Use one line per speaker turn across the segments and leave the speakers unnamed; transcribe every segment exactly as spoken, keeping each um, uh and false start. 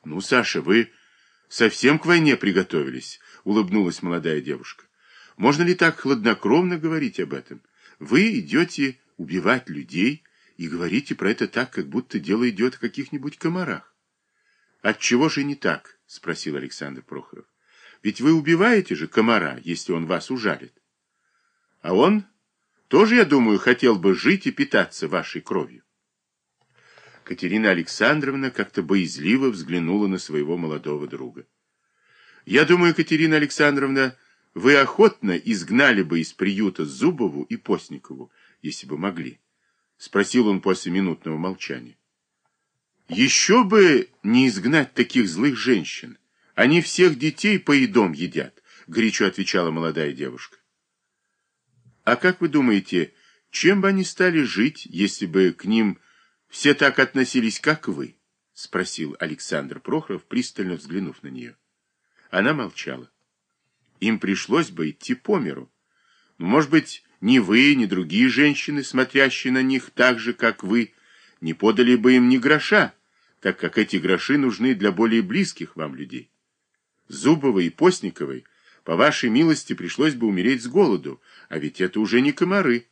Ну, Саша, вы совсем к войне приготовились, улыбнулась молодая девушка. Можно ли так хладнокровно говорить об этом? Вы идете убивать людей и говорите про это так, как будто дело идет о каких-нибудь комарах. Отчего же не так? Спросил Александр Прохоров. Ведь вы убиваете же комара, если он вас ужалит. А он тоже, я думаю, хотел бы жить и питаться вашей кровью. Катерина Александровна как-то боязливо взглянула на своего молодого друга. Я думаю, Катерина Александровна, вы охотно изгнали бы из приюта Зубову и Постникову, если бы могли, спросил он после минутного молчания. Еще бы не изгнать таких злых женщин. Они всех детей поедом едят, горячо отвечала молодая девушка. А как вы думаете, чем бы они стали жить, если бы к ним все так относились, как вы? Спросил Александр Прохоров, пристально взглянув на нее. Она молчала. Им пришлось бы идти по миру. Но, может быть, ни вы, ни другие женщины, смотрящие на них так же, как вы, не подали бы им ни гроша, так как эти гроши нужны для более близких вам людей. Зубовой и Постниковой, по вашей милости, пришлось бы умереть с голоду, а ведь это уже не комары.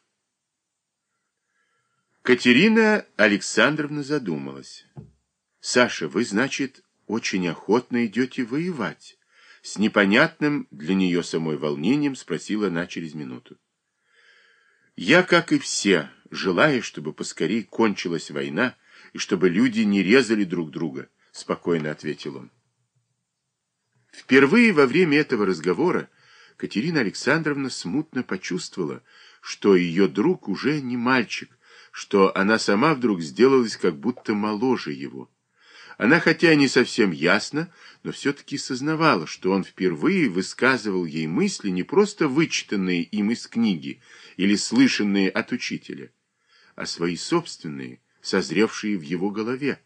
Катерина Александровна задумалась. Саша, вы, значит, очень охотно идете воевать? С непонятным для нее самой волнением спросила она через минуту. Я, как и все, желаю, чтобы поскорей кончилась война и чтобы люди не резали друг друга, спокойно ответил он. Впервые во время этого разговора Катерина Александровна смутно почувствовала, что ее друг уже не мальчик, что она сама вдруг сделалась как будто моложе его. Она, хотя не совсем ясно, но все-таки сознавала, что он впервые высказывал ей мысли, не просто вычитанные им из книги или слышанные от учителя, а свои собственные, созревшие в его голове.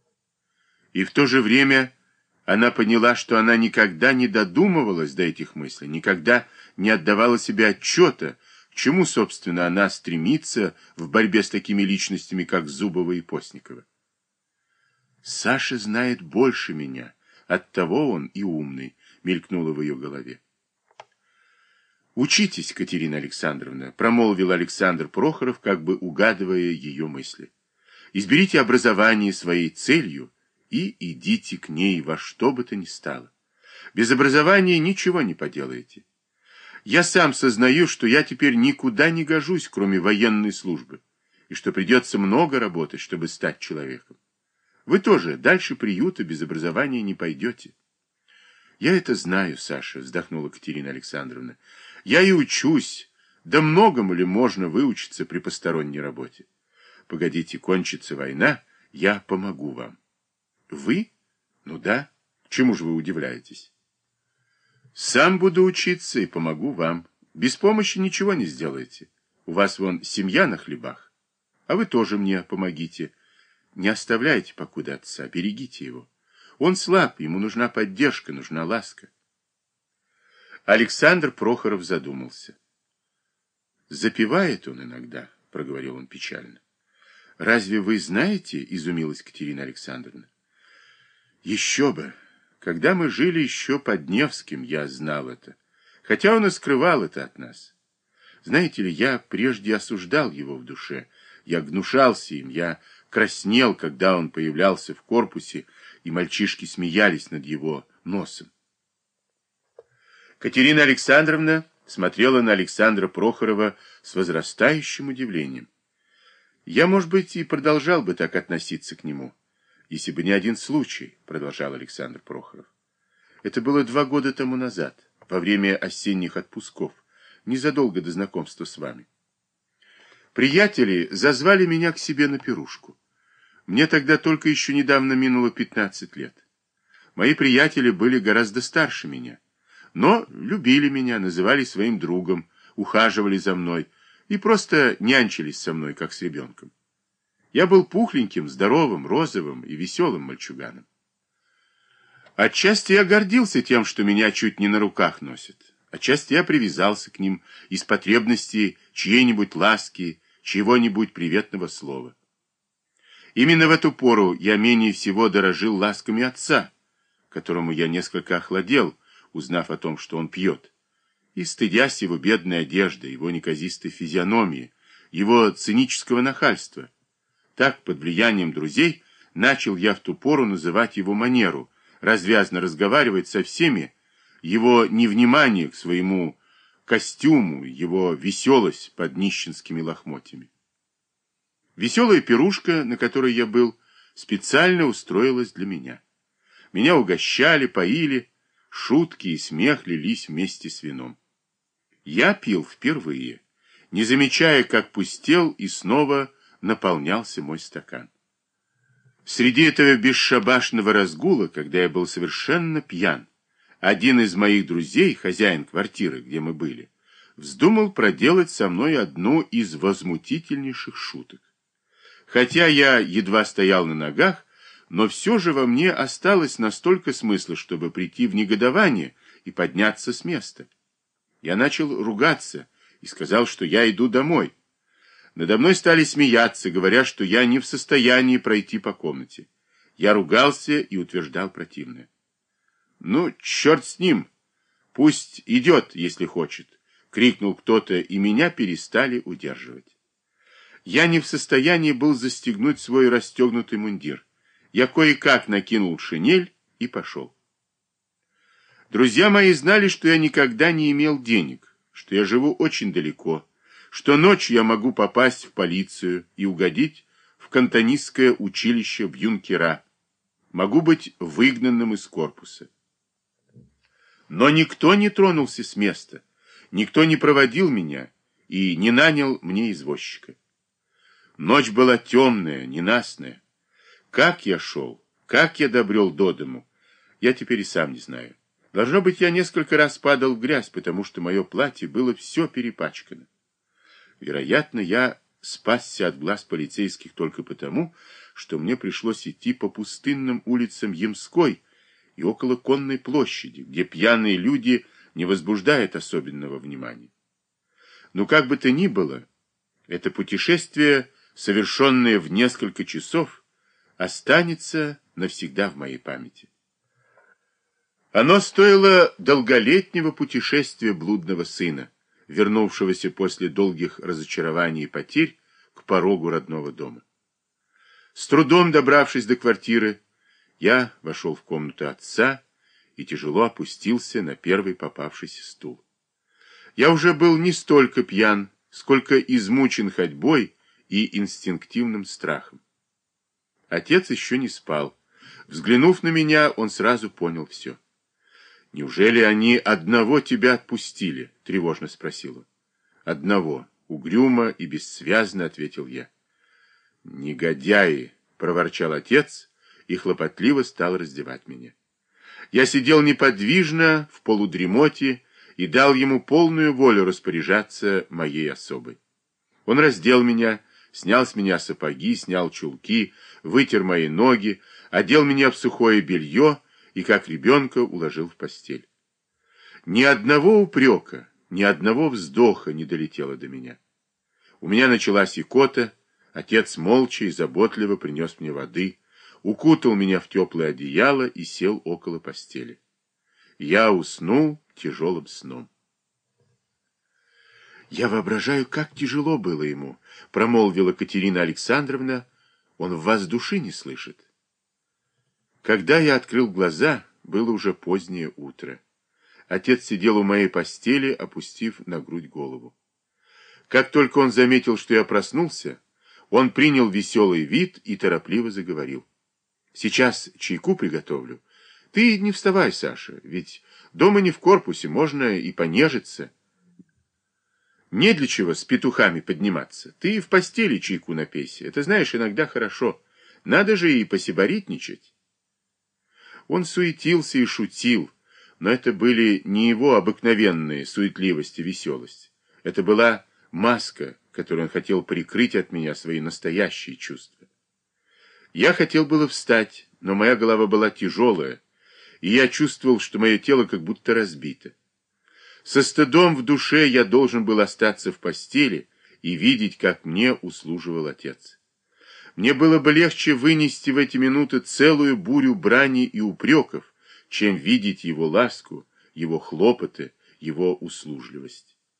И в то же время она поняла, что она никогда не додумывалась до этих мыслей, никогда не отдавала себе отчета, к чему, собственно, она стремится в борьбе с такими личностями, как Зубова и Постникова. «Саша знает больше меня, оттого он и умный», — мелькнуло в ее голове. «Учитесь, Катерина Александровна», — промолвил Александр Прохоров, как бы угадывая ее мысли. «Изберите образование своей целью и идите к ней во что бы то ни стало. Без образования ничего не поделаете. Я сам сознаю, что я теперь никуда не гожусь, кроме военной службы, и что придется много работать, чтобы стать человеком. Вы тоже дальше приюта без образования не пойдете». «Я это знаю, Саша», — вздохнула Катерина Александровна. «Я и учусь. Да многому ли можно выучиться при посторонней работе? Погодите, кончится война, я помогу вам». «Вы? Ну да. Чему же вы удивляетесь?» «Сам буду учиться и помогу вам. Без помощи ничего не сделаете. У вас вон семья на хлебах. А вы тоже мне помогите. Не оставляйте покуда отца, берегите его. Он слаб, ему нужна поддержка, нужна ласка». Александр Прохоров задумался. «Запевает он иногда», — проговорил он печально. «Разве вы знаете?» — изумилась Катерина Александровна. «Еще бы! Когда мы жили еще под Невским, я знал это. Хотя он и скрывал это от нас. Знаете ли, я прежде осуждал его в душе. Я гнушался им, я краснел, когда он появлялся в корпусе, и мальчишки смеялись над его носом». Катерина Александровна смотрела на Александра Прохорова с возрастающим удивлением. «Я, может быть, и продолжал бы так относиться к нему, если бы не один случай», — продолжал Александр Прохоров. «Это было два года тому назад, во время осенних отпусков, незадолго до знакомства с вами. Приятели зазвали меня к себе на пирушку. Мне тогда только еще недавно минуло пятнадцать лет. Мои приятели были гораздо старше меня, но любили меня, называли своим другом, ухаживали за мной и просто нянчились со мной, как с ребенком. Я был пухленьким, здоровым, розовым и веселым мальчуганом. Отчасти я гордился тем, что меня чуть не на руках носят. Отчасти я привязался к ним из потребности чьей-нибудь ласки, чьего-нибудь приветного слова. Именно в эту пору я менее всего дорожил ласками отца, которому я несколько охладел, узнав о том, что он пьет, и стыдясь его бедной одежды, его неказистой физиономии, его цинического нахальства. Так, под влиянием друзей, начал я в ту пору называть его манеру, развязно разговаривать со всеми, его невнимание к своему костюму, его веселость под нищенскими лохмотьями. Веселая пирушка, на которой я был, специально устроилась для меня. Меня угощали, поили, шутки и смех лились вместе с вином. Я пил впервые, не замечая, как пустел и снова наполнялся мой стакан. Среди этого бесшабашного разгула, когда я был совершенно пьян, один из моих друзей, хозяин квартиры, где мы были, вздумал проделать со мной одну из возмутительнейших шуток. Хотя я едва стоял на ногах, но все же во мне осталось настолько смысла, чтобы прийти в негодование и подняться с места. Я начал ругаться и сказал, что я иду домой. Надо мной стали смеяться, говоря, что я не в состоянии пройти по комнате. Я ругался и утверждал противное. «Ну, черт с ним! Пусть идет, если хочет!» — крикнул кто-то, и меня перестали удерживать. Я не в состоянии был застегнуть свой расстегнутый мундир. Я кое-как накинул шинель и пошел. Друзья мои знали, что я никогда не имел денег, что я живу очень далеко, что ночью я могу попасть в полицию и угодить в кантонистское училище в юнкера, могу быть выгнанным из корпуса. Но никто не тронулся с места, никто не проводил меня и не нанял мне извозчика. Ночь была темная, ненастная. Как я шел, как я добрел до дому, я теперь и сам не знаю. Должно быть, я несколько раз падал в грязь, потому что мое платье было все перепачкано. Вероятно, я спасся от глаз полицейских только потому, что мне пришлось идти по пустынным улицам Ямской и около Конной площади, где пьяные люди не возбуждают особенного внимания. Но как бы то ни было, это путешествие, совершенное в несколько часов, останется навсегда в моей памяти. Оно стоило долголетнего путешествия блудного сына, вернувшегося после долгих разочарований и потерь к порогу родного дома. С трудом добравшись до квартиры, я вошел в комнату отца и тяжело опустился на первый попавшийся стул. Я уже был не столько пьян, сколько измучен ходьбой и инстинктивным страхом. Отец еще не спал. Взглянув на меня, он сразу понял все. «Неужели они одного тебя отпустили?» — тревожно спросил он. «Одного», — угрюмо и бессвязно ответил я. «Негодяи!» — проворчал отец и хлопотливо стал раздевать меня. Я сидел неподвижно, в полудремоте, и дал ему полную волю распоряжаться моей особой. Он раздел меня, снял с меня сапоги, снял чулки, вытер мои ноги, одел меня в сухое белье и, как ребенка, уложил в постель. Ни одного упрека, ни одного вздоха не долетело до меня. У меня началась икота, отец молча и заботливо принес мне воды, укутал меня в теплое одеяло и сел около постели. Я уснул тяжелым сном. «Я воображаю, как тяжело было ему», — промолвила Катерина Александровна. «Он в вас души не слышит». Когда я открыл глаза, было уже позднее утро. Отец сидел у моей постели, опустив на грудь голову. Как только он заметил, что я проснулся, он принял веселый вид и торопливо заговорил. «Сейчас чайку приготовлю. Ты не вставай, Саша, ведь дома не в корпусе, можно и понежиться. Не для чего с петухами подниматься. Ты в постели чайку напейся. Это, знаешь, иногда хорошо. Надо же и посиборитничать». Он суетился и шутил, но это были не его обыкновенные суетливость и веселость. Это была маска, которой он хотел прикрыть от меня свои настоящие чувства. Я хотел было встать, но моя голова была тяжелая, и я чувствовал, что мое тело как будто разбито. Со стыдом в душе я должен был остаться в постели и видеть, как мне услуживал отец. Мне было бы легче вынести в эти минуты целую бурю брани и упреков, чем видеть его ласку, его хлопоты, его услужливость.